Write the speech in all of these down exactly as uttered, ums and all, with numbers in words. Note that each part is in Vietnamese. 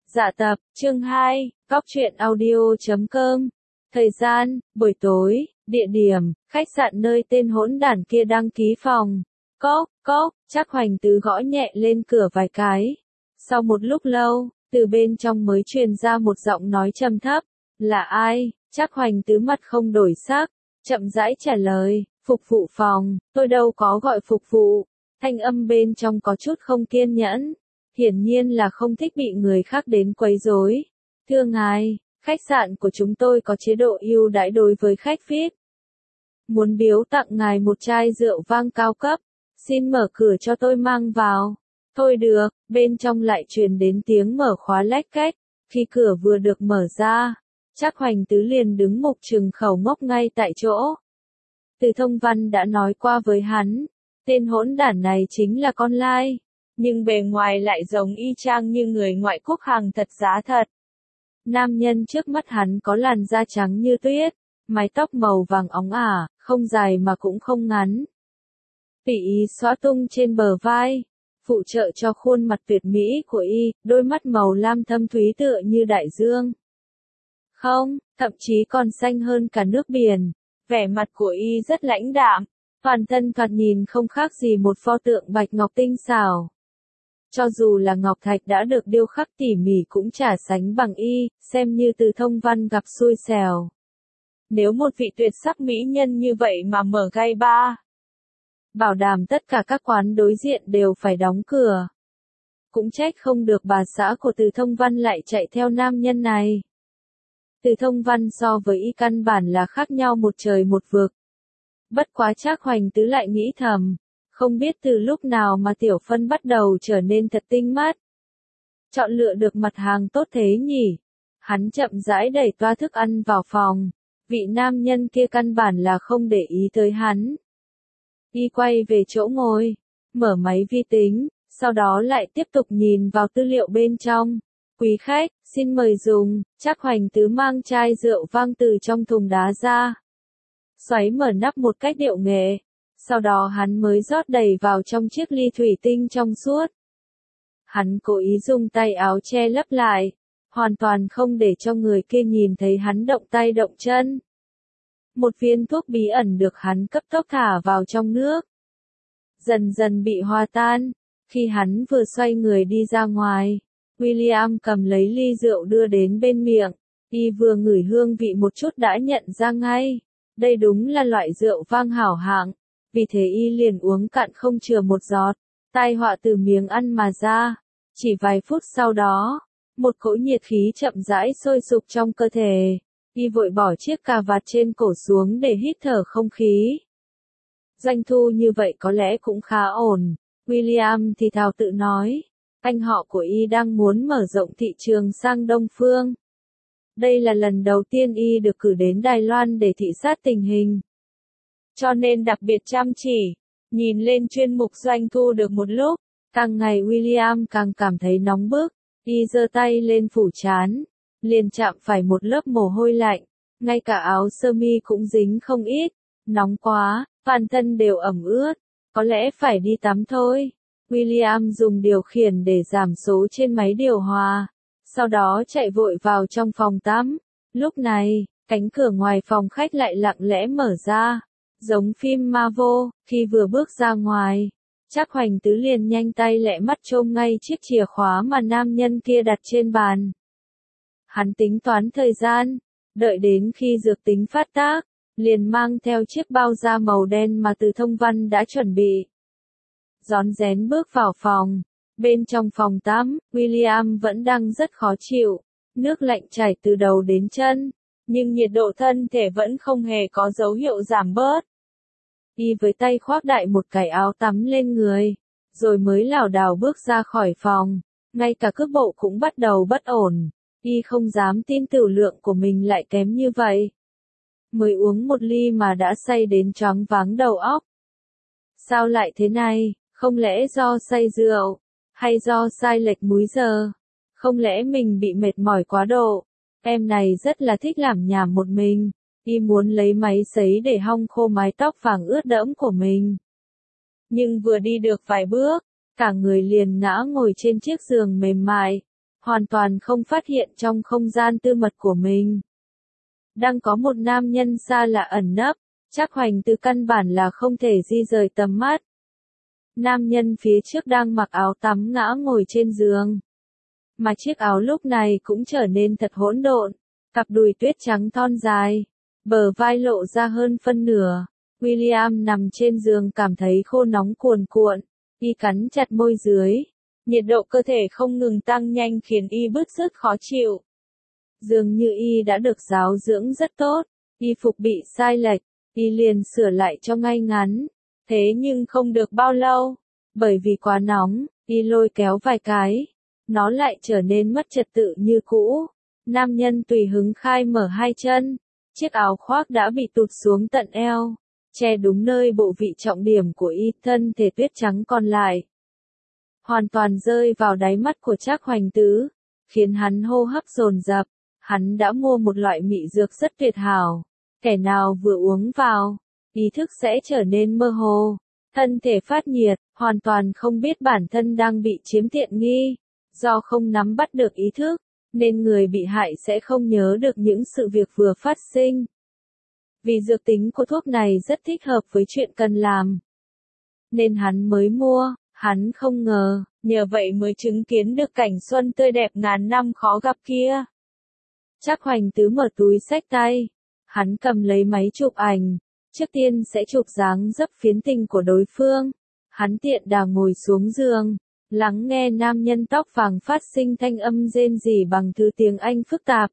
Dạ tập, chương hai, góc truyện audio chấm com. Thời gian, buổi tối, địa điểm, khách sạn nơi tên hỗn đản kia đăng ký phòng. Cốc, cốc, Trác Hoành Tứ gõ nhẹ lên cửa vài cái. Sau một lúc lâu, từ bên trong mới truyền ra một giọng nói trầm thấp. Là ai? Trác Hoành Tứ mặt không đổi sắc, chậm rãi trả lời, phục vụ phòng, tôi đâu có gọi phục vụ. Thanh âm bên trong có chút không kiên nhẫn. Hiển nhiên là không thích bị người khác đến quấy rối. Thưa ngài, khách sạn của chúng tôi có chế độ ưu đãi đối với khách vi ai pi. Muốn biếu tặng ngài một chai rượu vang cao cấp, xin mở cửa cho tôi mang vào. Thôi được, bên trong lại truyền đến tiếng mở khóa lách cách. Khi cửa vừa được mở ra, Trác Hoành Tứ liền đứng mục trừng khẩu ngốc ngay tại chỗ. Từ Thông Văn đã nói qua với hắn, tên hỗn đản này chính là con lai. Nhưng bề ngoài lại giống y chang như người ngoại quốc hàng thật giá thật. Nam nhân trước mắt hắn có làn da trắng như tuyết, mái tóc màu vàng óng ả, không dài mà cũng không ngắn. Tùy ý xõa tung trên bờ vai, phụ trợ cho khuôn mặt tuyệt mỹ của y, đôi mắt màu lam thâm thúy tựa như đại dương. Không, thậm chí còn xanh hơn cả nước biển. Vẻ mặt của y rất lãnh đạm, toàn thân thoạt nhìn không khác gì một pho tượng bạch ngọc tinh xảo. Cho dù là ngọc thạch đã được điêu khắc tỉ mỉ cũng chả sánh bằng y, xem như Từ Thông Văn gặp xui xẻo. Nếu một vị tuyệt sắc mỹ nhân như vậy mà mở gai ba, bảo đảm tất cả các quán đối diện đều phải đóng cửa. Cũng trách không được bà xã của Từ Thông Văn lại chạy theo nam nhân này. Từ Thông Văn so với y căn bản là khác nhau một trời một vực. Bất quá Trác Hoành Tứ lại nghĩ thầm. Không biết từ lúc nào mà Tiểu Phân bắt đầu trở nên thật tinh mắt. Chọn lựa được mặt hàng tốt thế nhỉ? Hắn chậm rãi đẩy toa thức ăn vào phòng. Vị nam nhân kia căn bản là không để ý tới hắn. Y quay về chỗ ngồi, mở máy vi tính, sau đó lại tiếp tục nhìn vào tư liệu bên trong. Quý khách, xin mời dùng. Trác Hoành Tứ mang chai rượu vang từ trong thùng đá ra. Xoáy mở nắp một cách điệu nghệ. Sau đó hắn mới rót đầy vào trong chiếc ly thủy tinh trong suốt. Hắn cố ý dùng tay áo che lấp lại, hoàn toàn không để cho người kia nhìn thấy hắn động tay động chân. Một viên thuốc bí ẩn được hắn cấp tốc thả vào trong nước. Dần dần bị hòa tan, khi hắn vừa xoay người đi ra ngoài, William cầm lấy ly rượu đưa đến bên miệng, y vừa ngửi hương vị một chút đã nhận ra ngay, đây đúng là loại rượu vang hảo hạng. Vì thế y liền uống cạn không chừa một giọt, tai họa từ miếng ăn mà ra. Chỉ vài phút sau đó, một cỗ nhiệt khí chậm rãi sôi sục trong cơ thể. Y vội bỏ chiếc cà vạt trên cổ xuống để hít thở không khí. Doanh thu như vậy có lẽ cũng khá ổn, William thì thào tự nói. Anh họ của y đang muốn mở rộng thị trường sang Đông Phương. Đây là lần đầu tiên y được cử đến Đài Loan để thị sát tình hình. Cho nên đặc biệt chăm chỉ, nhìn lên chuyên mục doanh thu được một lúc, càng ngày William càng cảm thấy nóng bức, y giơ tay lên phủ trán, liền chạm phải một lớp mồ hôi lạnh, ngay cả áo sơ mi cũng dính không ít, nóng quá, toàn thân đều ẩm ướt, có lẽ phải đi tắm thôi. William dùng điều khiển để giảm số trên máy điều hòa, sau đó chạy vội vào trong phòng tắm. Lúc này, cánh cửa ngoài phòng khách lại lặng lẽ mở ra. Giống phim Marvel, khi vừa bước ra ngoài, Trác Hoành Tứ liền nhanh tay lẹ mắt chôm ngay chiếc chìa khóa mà nam nhân kia đặt trên bàn. Hắn tính toán thời gian, đợi đến khi dược tính phát tác, liền mang theo chiếc bao da màu đen mà Từ Thông Văn đã chuẩn bị. Rón rén bước vào phòng, bên trong phòng tắm, William vẫn đang rất khó chịu, nước lạnh chảy từ đầu đến chân. Nhưng nhiệt độ thân thể vẫn không hề có dấu hiệu giảm bớt. Y với tay khoác đại một cái áo tắm lên người, rồi mới lảo đảo bước ra khỏi phòng, ngay cả cước bộ cũng bắt đầu bất ổn. Y không dám tin tửu lượng của mình lại kém như vậy. Mới uống một ly mà đã say đến choáng váng đầu óc. Sao lại thế này, không lẽ do say rượu, hay do sai lệch múi giờ? Không lẽ mình bị mệt mỏi quá độ? Em này rất là thích làm nhảm một mình, y muốn lấy máy sấy để hong khô mái tóc vàng ướt đẫm của mình. Nhưng vừa đi được vài bước, cả người liền ngã ngồi trên chiếc giường mềm mại, hoàn toàn không phát hiện trong không gian tư mật của mình đang có một nam nhân xa lạ ẩn nấp. Trác Hoành Từ căn bản là không thể di rời tầm mắt. Nam nhân phía trước đang mặc áo tắm ngã ngồi trên giường, mà chiếc áo lúc này cũng trở nên thật hỗn độn, cặp đùi tuyết trắng thon dài, bờ vai lộ ra hơn phân nửa. William nằm trên giường cảm thấy khô nóng cuồn cuộn, y cắn chặt môi dưới, nhiệt độ cơ thể không ngừng tăng nhanh khiến y bứt rứt khó chịu. Dường như y đã được giáo dưỡng rất tốt, y phục bị sai lệch, y liền sửa lại cho ngay ngắn. Thế nhưng không được bao lâu, bởi vì quá nóng, y lôi kéo vài cái, nó lại trở nên mất trật tự như cũ. Nam nhân tùy hứng khai mở hai chân, chiếc áo khoác đã bị tụt xuống tận eo, che đúng nơi bộ vị trọng điểm của y, thân thể tuyết trắng còn lại hoàn toàn rơi vào đáy mắt của Trác Hoành Tứ, khiến hắn hô hấp dồn dập. Hắn đã mua một loại mị dược rất tuyệt hảo, kẻ nào vừa uống vào, ý thức sẽ trở nên mơ hồ, thân thể phát nhiệt, hoàn toàn không biết bản thân đang bị chiếm tiện nghi. Do không nắm bắt được ý thức, nên người bị hại sẽ không nhớ được những sự việc vừa phát sinh. Vì dược tính của thuốc này rất thích hợp với chuyện cần làm, nên hắn mới mua. Hắn không ngờ, nhờ vậy mới chứng kiến được cảnh xuân tươi đẹp ngàn năm khó gặp kia. Trác Hoành Tứ mở túi xách tay, hắn cầm lấy máy chụp ảnh, trước tiên sẽ chụp dáng dấp phiến tình của đối phương. Hắn tiện đà ngồi xuống giường, lắng nghe nam nhân tóc vàng phát sinh thanh âm rên rỉ bằng thứ tiếng Anh phức tạp.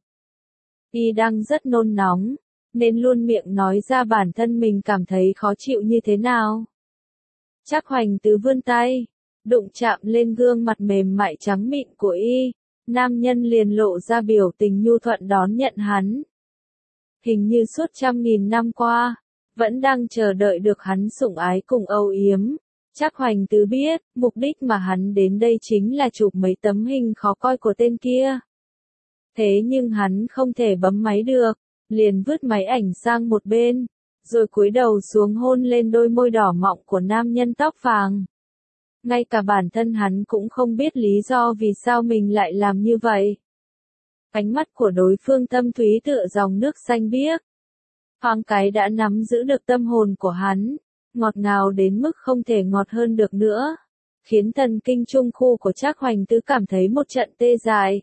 Y đang rất nôn nóng, nên luôn miệng nói ra bản thân mình cảm thấy khó chịu như thế nào. Trác Hoành Tứ vươn tay, đụng chạm lên gương mặt mềm mại trắng mịn của y, nam nhân liền lộ ra biểu tình nhu thuận đón nhận hắn. Hình như suốt trăm nghìn năm qua, vẫn đang chờ đợi được hắn sủng ái cùng âu yếm. Trác Hoành Tứ biết, mục đích mà hắn đến đây chính là chụp mấy tấm hình khó coi của tên kia. Thế nhưng hắn không thể bấm máy được, liền vứt máy ảnh sang một bên, rồi cúi đầu xuống hôn lên đôi môi đỏ mọng của nam nhân tóc vàng. Ngay cả bản thân hắn cũng không biết lý do vì sao mình lại làm như vậy. Ánh mắt của đối phương thâm thúy tựa dòng nước xanh biếc, thoáng cái đã nắm giữ được tâm hồn của hắn, ngọt ngào đến mức không thể ngọt hơn được nữa, khiến thần kinh trung khu của Trác Hoành Tứ cảm thấy một trận tê dại.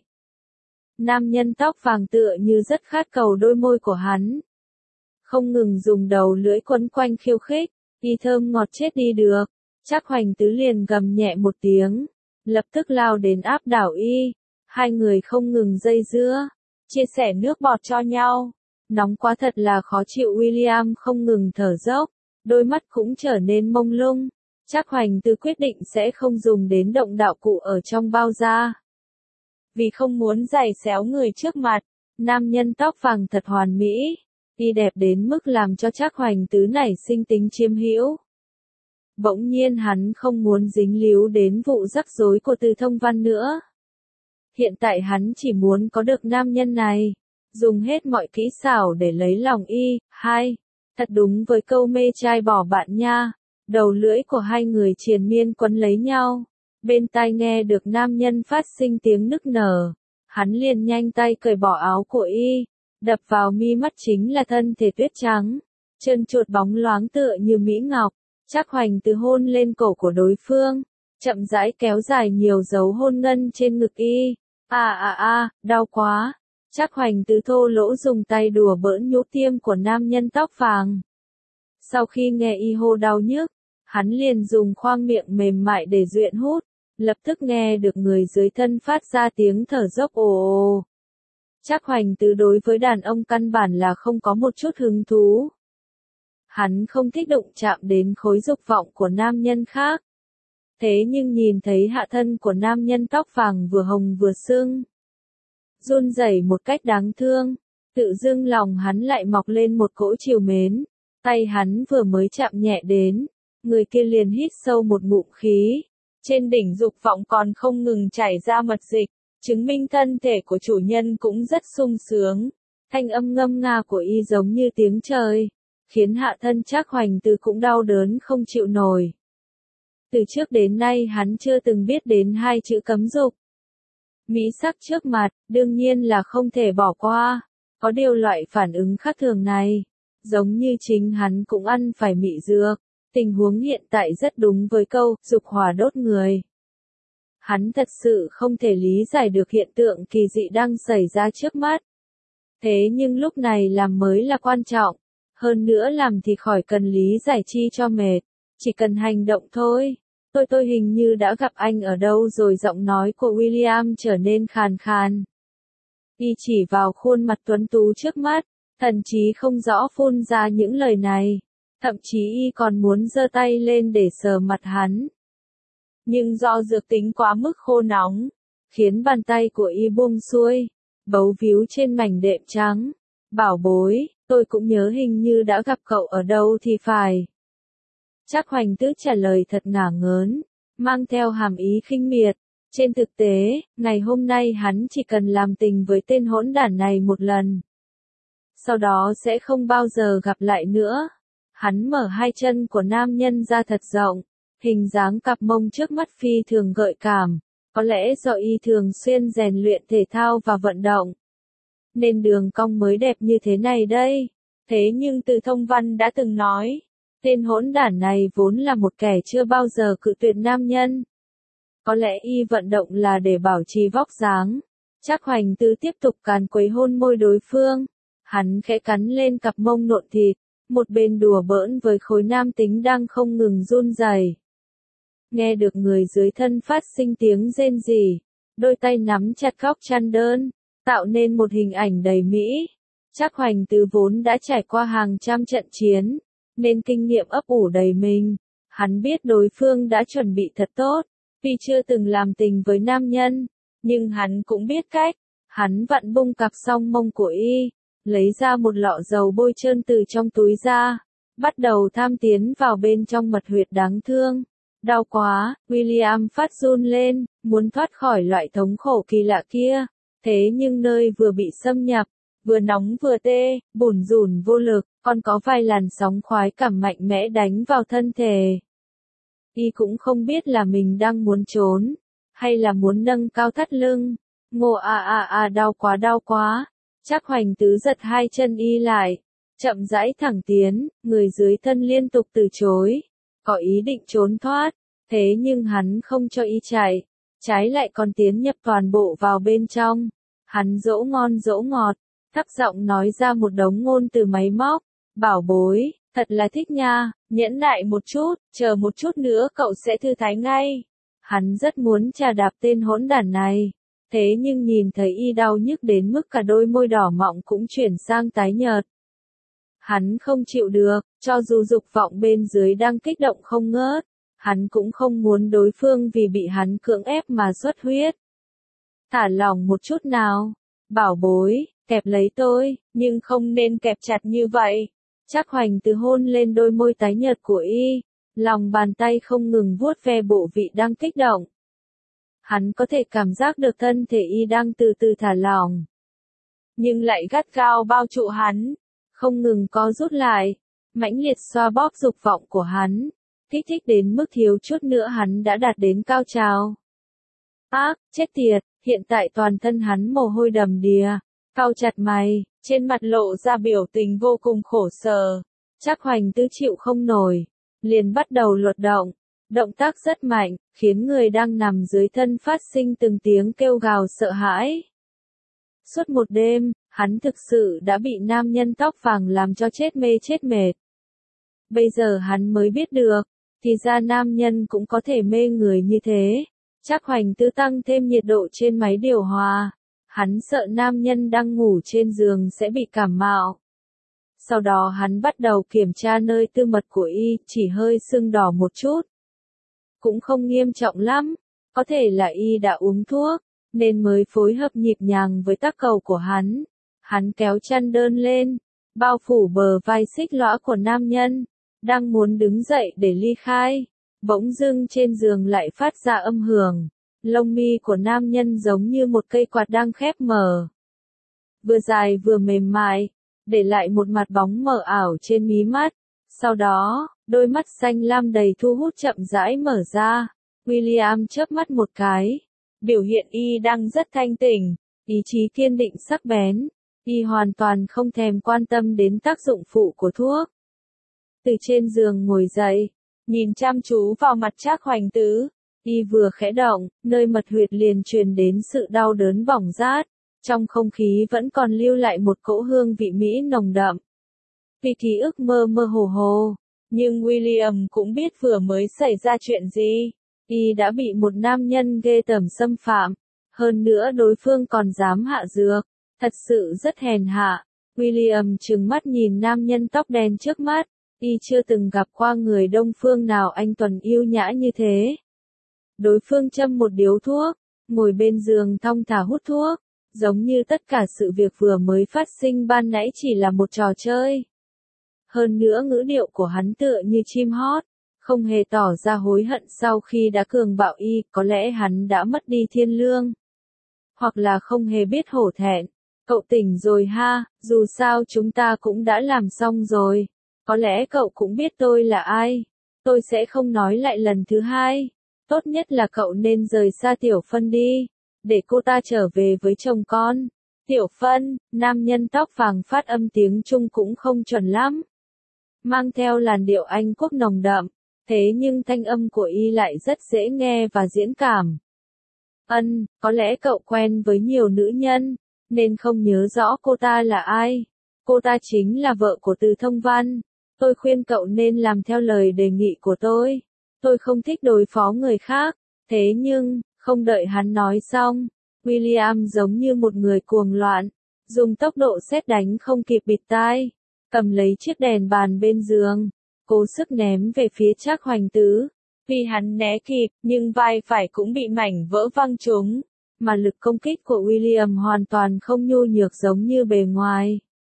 Nam nhân tóc vàng tựa như rất khát cầu đôi môi của hắn, không ngừng dùng đầu lưỡi quấn quanh khiêu khích, y thơm ngọt chết đi được. Trác Hoành Tứ liền gầm nhẹ một tiếng, lập tức lao đến áp đảo y. Hai người không ngừng dây dưa, chia sẻ nước bọt cho nhau. Nóng quá thật là khó chịu. William không ngừng thở dốc, đôi mắt cũng trở nên mông lung. Trác Hoành Tứ quyết định sẽ không dùng đến động đạo cụ ở trong bao da, vì không muốn giày xéo người trước mặt. Nam nhân tóc vàng thật hoàn mỹ, y đẹp đến mức làm cho Trác Hoành Tứ nảy sinh tính chiếm hữu. Bỗng nhiên hắn không muốn dính líu đến vụ rắc rối của Từ Thông Văn nữa. Hiện tại hắn chỉ muốn có được nam nhân này, dùng hết mọi kỹ xảo để lấy lòng y. Hai, thật đúng với câu mê trai bỏ bạn nha. Đầu lưỡi của hai người triền miên quấn lấy nhau, bên tai nghe được nam nhân phát sinh tiếng nức nở. Hắn liền nhanh tay cởi bỏ áo của y, đập vào mi mắt chính là thân thể tuyết trắng, trơn trượt bóng loáng tựa như mỹ ngọc. Trác Hoành Tứ hôn lên cổ của đối phương, chậm rãi kéo dài nhiều dấu hôn ngân trên ngực y. À à à, đau quá. Trác Hoành Tứ thô lỗ dùng tay đùa bỡn nhũ tiêm của nam nhân tóc vàng. Sau khi nghe y hô đau nhức, hắn liền dùng khoang miệng mềm mại để duyện hút, lập tức nghe được người dưới thân phát ra tiếng thở dốc ồ ồ. Trác Hoành Tứ đối với đàn ông căn bản là không có một chút hứng thú. Hắn không thích đụng chạm đến khối dục vọng của nam nhân khác. Thế nhưng nhìn thấy hạ thân của nam nhân tóc vàng vừa hồng vừa sưng, run rẩy một cách đáng thương, tự dưng lòng hắn lại mọc lên một cỗ trìu mến. Tay hắn vừa mới chạm nhẹ đến, người kia liền hít sâu một ngụm khí. Trên đỉnh dục vọng còn không ngừng chảy ra mật dịch, chứng minh thân thể của chủ nhân cũng rất sung sướng. Thanh âm ngâm nga của y giống như tiếng trời, khiến hạ thân Trác Hoành Tứ cũng đau đớn không chịu nổi. Từ trước đến nay hắn chưa từng biết đến hai chữ cấm dục. Mỹ sắc trước mặt, đương nhiên là không thể bỏ qua. Có điều loại phản ứng khác thường này, giống như chính hắn cũng ăn phải mị dược. Tình huống hiện tại rất đúng với câu, dục hỏa đốt người. Hắn thật sự không thể lý giải được hiện tượng kỳ dị đang xảy ra trước mắt. Thế nhưng lúc này làm mới là quan trọng. Hơn nữa làm thì khỏi cần lý giải chi cho mệt. Chỉ cần hành động thôi. Tôi tôi hình như đã gặp anh ở đâu rồi, giọng nói của William trở nên khàn khàn. Y chỉ vào khuôn mặt tuấn tú trước mắt, thậm chí không rõ phun ra những lời này. Thậm chí y còn muốn giơ tay lên để sờ mặt hắn. Nhưng do dược tính quá mức khô nóng, khiến bàn tay của y buông xuôi, bấu víu trên mảnh đệm trắng. Bảo bối, tôi cũng nhớ hình như đã gặp cậu ở đâu thì phải. Trác Hoành Tứ trả lời thật ngả ngớn, mang theo hàm ý khinh miệt. Trên thực tế, ngày hôm nay hắn chỉ cần làm tình với tên hỗn đản này một lần. Sau đó sẽ không bao giờ gặp lại nữa. Hắn mở hai chân của nam nhân ra thật rộng, hình dáng cặp mông trước mắt phi thường gợi cảm. Có lẽ do y thường xuyên rèn luyện thể thao và vận động, nên đường cong mới đẹp như thế này đây. Thế nhưng Từ Thông Văn đã từng nói, tên hỗn đản này vốn là một kẻ chưa bao giờ cự tuyệt nam nhân. Có lẽ y vận động là để bảo trì vóc dáng. Trác Hoành Tứ tiếp tục càn quấy hôn môi đối phương. Hắn khẽ cắn lên cặp mông nộn thịt, một bên đùa bỡn với khối nam tính đang không ngừng run rẩy. Nghe được người dưới thân phát sinh tiếng rên rỉ, đôi tay nắm chặt góc chăn đơn, tạo nên một hình ảnh đầy mỹ. Trác Hoành Tứ vốn đã trải qua hàng trăm trận chiến, nên kinh nghiệm ấp ủ đầy mình. Hắn biết đối phương đã chuẩn bị thật tốt, vì chưa từng làm tình với nam nhân, nhưng hắn cũng biết cách. Hắn vặn bung cặp song mông của y, lấy ra một lọ dầu bôi trơn từ trong túi ra, bắt đầu tham tiến vào bên trong mật huyệt đáng thương. Đau quá, William phát run lên, muốn thoát khỏi loại thống khổ kỳ lạ kia. Thế nhưng nơi vừa bị xâm nhập, vừa nóng vừa tê, bủn rủn vô lực, còn có vài làn sóng khoái cảm mạnh mẽ đánh vào thân thể. Y cũng không biết là mình đang muốn trốn, hay là muốn nâng cao thắt lưng. Ngô a a a đau quá đau quá. Trác Hoành Tứ giật hai chân y lại, chậm rãi thẳng tiến, người dưới thân liên tục từ chối, có ý định trốn thoát, thế nhưng hắn không cho y chạy, trái lại còn tiến nhập toàn bộ vào bên trong. Hắn dỗ ngon dỗ ngọt, thấp giọng nói ra một đống ngôn từ máy móc. Bảo bối, thật là thích nha, nhẫn nại một chút, chờ một chút nữa cậu sẽ thư thái ngay. Hắn rất muốn chà đạp tên hỗn đản này. Thế nhưng nhìn thấy y đau nhức đến mức cả đôi môi đỏ mọng cũng chuyển sang tái nhợt. Hắn không chịu được, cho dù dục vọng bên dưới đang kích động không ngớt, hắn cũng không muốn đối phương vì bị hắn cưỡng ép mà xuất huyết. Thả lỏng một chút nào, bảo bối, kẹp lấy tôi, nhưng không nên kẹp chặt như vậy. Trác Hoành Tứ hôn lên đôi môi tái nhợt của y, lòng bàn tay không ngừng vuốt ve bộ vị đang kích động. Hắn có thể cảm giác được thân thể y đang từ từ thả lỏng, nhưng lại gắt gao bao trụ hắn, không ngừng co rút lại, mãnh liệt xoa bóp dục vọng của hắn, kích thích đến mức thiếu chút nữa hắn đã đạt đến cao trào. Ác, chết tiệt, hiện tại toàn thân hắn mồ hôi đầm đìa, cau chặt mày, trên mặt lộ ra biểu tình vô cùng khổ sở. Trác Hoành Tứ chịu không nổi, liền bắt đầu luật động. Động tác rất mạnh, khiến người đang nằm dưới thân phát sinh từng tiếng kêu gào sợ hãi. Suốt một đêm, hắn thực sự đã bị nam nhân tóc vàng làm cho chết mê chết mệt. Bây giờ hắn mới biết được, thì ra nam nhân cũng có thể mê người như thế. Trác Hoành Tứ tăng thêm nhiệt độ trên máy điều hòa. Hắn sợ nam nhân đang ngủ trên giường sẽ bị cảm mạo. Sau đó hắn bắt đầu kiểm tra nơi tư mật của y, chỉ hơi sưng đỏ một chút. Cũng không nghiêm trọng lắm, có thể là y đã uống thuốc, nên mới phối hợp nhịp nhàng với tác cầu của hắn. Hắn kéo chăn đơn lên, bao phủ bờ vai xích lõa của nam nhân, đang muốn đứng dậy để ly khai. Bỗng dưng trên giường lại phát ra âm hưởng, lông mi của nam nhân giống như một cây quạt đang khép mở. Vừa dài vừa mềm mại, để lại một mặt bóng mờ ảo trên mí mắt. Sau đó, đôi mắt xanh lam đầy thu hút chậm rãi mở ra. William chớp mắt một cái, biểu hiện y đang rất thanh tỉnh, ý chí kiên định sắc bén, y hoàn toàn không thèm quan tâm đến tác dụng phụ của thuốc. Từ trên giường ngồi dậy, nhìn chăm chú vào mặt Trác Hoành Tứ, y vừa khẽ động, nơi mật huyệt liền truyền đến sự đau đớn bỏng rát, trong không khí vẫn còn lưu lại một cỗ hương vị mỹ nồng đậm. Vì ký ức mơ mơ hồ hồ, nhưng William cũng biết vừa mới xảy ra chuyện gì. Y đã bị một nam nhân ghê tởm xâm phạm, hơn nữa đối phương còn dám hạ dược, thật sự rất hèn hạ. William trừng mắt nhìn nam nhân tóc đen trước mắt, y chưa từng gặp qua người Đông phương nào anh tuấn yêu nhã như thế. Đối phương châm một điếu thuốc, ngồi bên giường thong thả hút thuốc, giống như tất cả sự việc vừa mới phát sinh ban nãy chỉ là một trò chơi. Hơn nữa ngữ điệu của hắn tựa như chim hót, không hề tỏ ra hối hận sau khi đã cường bạo y, có lẽ hắn đã mất đi thiên lương. Hoặc là không hề biết hổ thẹn. Cậu tỉnh rồi ha, dù sao chúng ta cũng đã làm xong rồi. Có lẽ cậu cũng biết tôi là ai. Tôi sẽ không nói lại lần thứ hai. Tốt nhất là cậu nên rời xa Tiểu Phân đi, để cô ta trở về với chồng con. Tiểu Phân, nam nhân tóc vàng phát âm tiếng Trung cũng không chuẩn lắm. Mang theo làn điệu Anh quốc nồng đậm, thế nhưng thanh âm của y lại rất dễ nghe và diễn cảm. Ân, có lẽ cậu quen với nhiều nữ nhân, nên không nhớ rõ cô ta là ai. Cô ta chính là vợ của Từ Thông Văn. Tôi khuyên cậu nên làm theo lời đề nghị của tôi. Tôi không thích đối phó người khác, thế nhưng, không đợi hắn nói xong, William giống như một người cuồng loạn, dùng tốc độ sét đánh không kịp bịt tai, cầm lấy chiếc đèn bàn bên giường, cố sức ném về phía Trác Hoành Tứ. Vì hắn né kịp, nhưng vai phải cũng bị mảnh vỡ văng trúng, mà lực công kích của William hoàn toàn không nhu nhược giống như bề ngoài.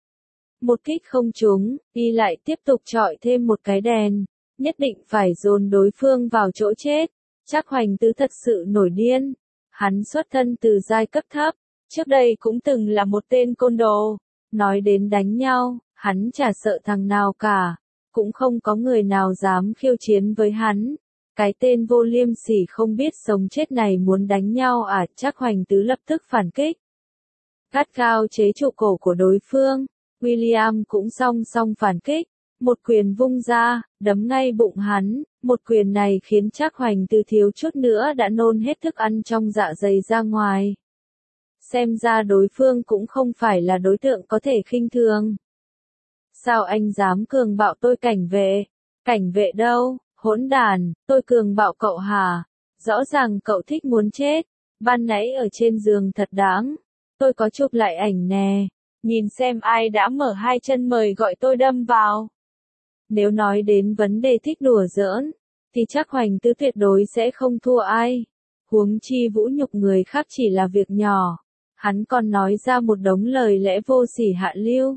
Một kích không trúng, y lại tiếp tục chọi thêm một cái đèn, nhất định phải dồn đối phương vào chỗ chết. Trác Hoành Tứ thật sự nổi điên. Hắn xuất thân từ giai cấp thấp, trước đây cũng từng là một tên côn đồ. Nói đến đánh nhau, hắn chả sợ thằng nào cả, cũng không có người nào dám khiêu chiến với hắn. Cái tên vô liêm sỉ không biết sống chết này muốn đánh nhau à? Trác Hoành Tứ lập tức phản kích, gắt gao chế trụ cổ của đối phương. William cũng song song phản kích, một quyền vung ra, đấm ngay bụng hắn. Một quyền này khiến Trác Hoành Tứ thiếu chút nữa đã nôn hết thức ăn trong dạ dày ra ngoài. Xem ra đối phương cũng không phải là đối tượng có thể khinh thường. Sao anh dám cường bạo tôi? Cảnh vệ? Cảnh vệ đâu? Hỗn đàn, tôi cường bạo cậu hả? Rõ ràng cậu thích muốn chết. Ban nãy ở trên giường thật đáng. Tôi có chụp lại ảnh nè. Nhìn xem ai đã mở hai chân mời gọi tôi đâm vào. Nếu nói đến vấn đề thích đùa giỡn, thì Trác Hoành Tứ tuyệt đối sẽ không thua ai. Huống chi vũ nhục người khác chỉ là việc nhỏ. Hắn còn nói ra một đống lời lẽ vô sỉ hạ lưu,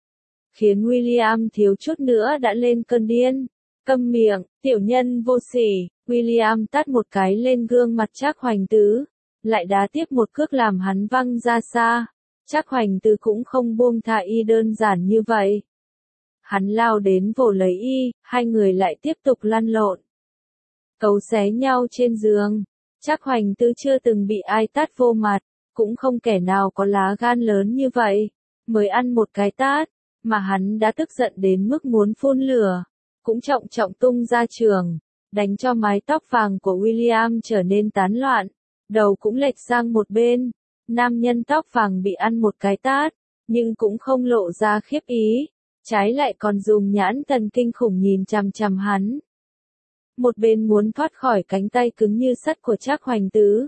khiến William thiếu chút nữa đã lên cơn điên. Câm miệng, tiểu nhân vô sỉ. William tát một cái lên gương mặt Trác Hoành Tứ, lại đá tiếp một cước làm hắn văng ra xa. Trác Hoành Tứ cũng không buông tha y đơn giản như vậy. Hắn lao đến vồ lấy y, hai người lại tiếp tục lăn lộn, cấu xé nhau trên giường. Trác Hoành Tứ chưa từng bị ai tát vô mặt, cũng không kẻ nào có lá gan lớn như vậy, mới ăn một cái tát, mà hắn đã tức giận đến mức muốn phun lửa, cũng trọng trọng tung ra trường, đánh cho mái tóc vàng của William trở nên tán loạn, đầu cũng lệch sang một bên. Nam nhân tóc vàng bị ăn một cái tát, nhưng cũng không lộ ra khiếp ý, trái lại còn dùng nhãn thần kinh khủng nhìn chằm chằm hắn. Một bên muốn thoát khỏi cánh tay cứng như sắt của Trác Hoành Tứ,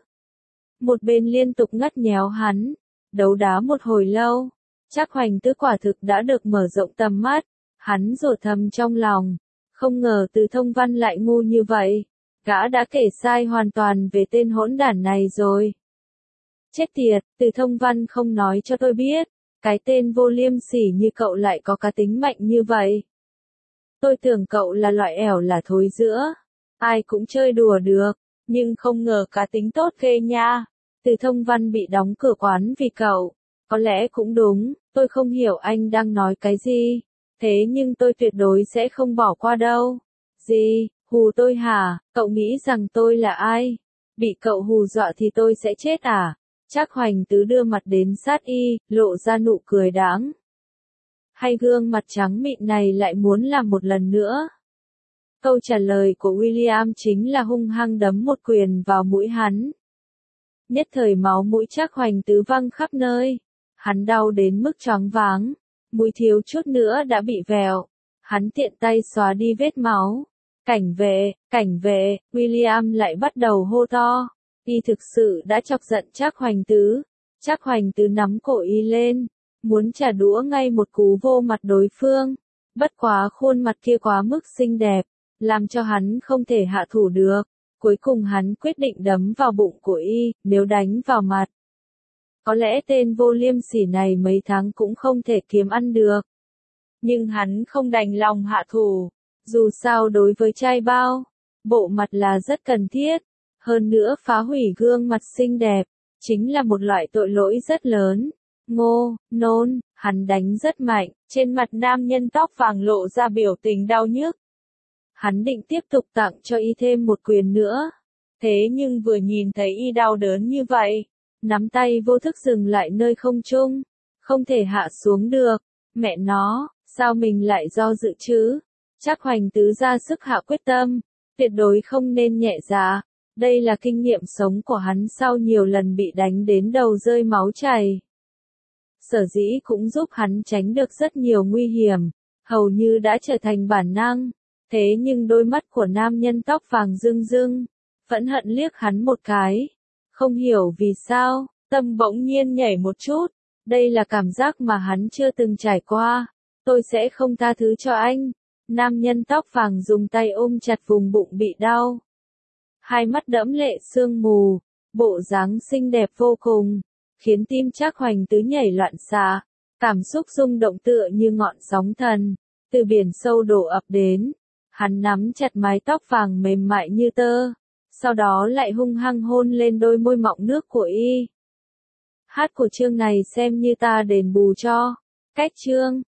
một bên liên tục ngắt nhéo hắn, đấu đá một hồi lâu. Trác Hoành Tứ quả thực đã được mở rộng tầm mắt, hắn rủa thầm trong lòng, không ngờ Từ Thông Văn lại ngu như vậy, gã đã kể sai hoàn toàn về tên hỗn đản này rồi. Chết tiệt, Từ Thông Văn không nói cho tôi biết, cái tên vô liêm sỉ như cậu lại có cá tính mạnh như vậy. Tôi tưởng cậu là loại ẻo là thối giữa, ai cũng chơi đùa được, nhưng không ngờ cá tính tốt ghê nha. Từ Thông Văn bị đóng cửa quán vì cậu. Có lẽ cũng đúng, tôi không hiểu anh đang nói cái gì, thế nhưng tôi tuyệt đối sẽ không bỏ qua đâu. Gì, hù tôi hả? Cậu nghĩ rằng tôi là ai? Bị cậu hù dọa thì tôi sẽ chết à? Trác Hoành Tứ đưa mặt đến sát y, lộ ra nụ cười đãng. Hay gương mặt trắng mịn này lại muốn làm một lần nữa? Câu trả lời của William chính là hung hăng đấm một quyền vào mũi hắn. Nhất thời máu mũi Trác Hoành Tứ văng khắp nơi. Hắn đau đến mức choáng váng. Mũi thiếu chút nữa đã bị vẹo. Hắn tiện tay xóa đi vết máu. Cảnh vệ, cảnh vệ, William lại bắt đầu hô to. Y thực sự đã chọc giận Trác Hoành Tứ. Trác Hoành Tứ nắm cổ y lên, muốn trả đũa ngay một cú vô mặt đối phương. Bất quá khuôn mặt kia quá mức xinh đẹp, làm cho hắn không thể hạ thủ được. Cuối cùng hắn quyết định đấm vào bụng của y, nếu đánh vào mặt. Có lẽ tên vô liêm sỉ này mấy tháng cũng không thể kiếm ăn được. Nhưng hắn không đành lòng hạ thủ. Dù sao đối với trai bao, bộ mặt là rất cần thiết. Hơn nữa phá hủy gương mặt xinh đẹp, chính là một loại tội lỗi rất lớn. Ngô, nôn, hắn đánh rất mạnh, trên mặt nam nhân tóc vàng lộ ra biểu tình đau nhức. Hắn định tiếp tục tặng cho y thêm một quyền nữa. Thế nhưng vừa nhìn thấy y đau đớn như vậy, nắm tay vô thức dừng lại nơi không trung, không thể hạ xuống được. Mẹ nó, sao mình lại do dự chứ? Trác Hoành Tứ ra sức hạ quyết tâm, tuyệt đối không nên nhẹ dạ. Đây là kinh nghiệm sống của hắn sau nhiều lần bị đánh đến đầu rơi máu chảy. Sở dĩ cũng giúp hắn tránh được rất nhiều nguy hiểm, hầu như đã trở thành bản năng. Thế nhưng đôi mắt của nam nhân tóc vàng rưng rưng, phẫn hận liếc hắn một cái. Không hiểu vì sao, tâm bỗng nhiên nhảy một chút. Đây là cảm giác mà hắn chưa từng trải qua. Tôi sẽ không tha thứ cho anh. Nam nhân tóc vàng dùng tay ôm chặt vùng bụng bị đau. Hai mắt đẫm lệ sương mù, bộ dáng xinh đẹp vô cùng, khiến tim Trác Hoành Tứ nhảy loạn xạ, cảm xúc rung động tựa như ngọn sóng thần, từ biển sâu đổ ập đến. Hắn nắm chặt mái tóc vàng mềm mại như tơ, sau đó lại hung hăng hôn lên đôi môi mọng nước của y. Hát của chương này xem như ta đền bù cho. Cách chương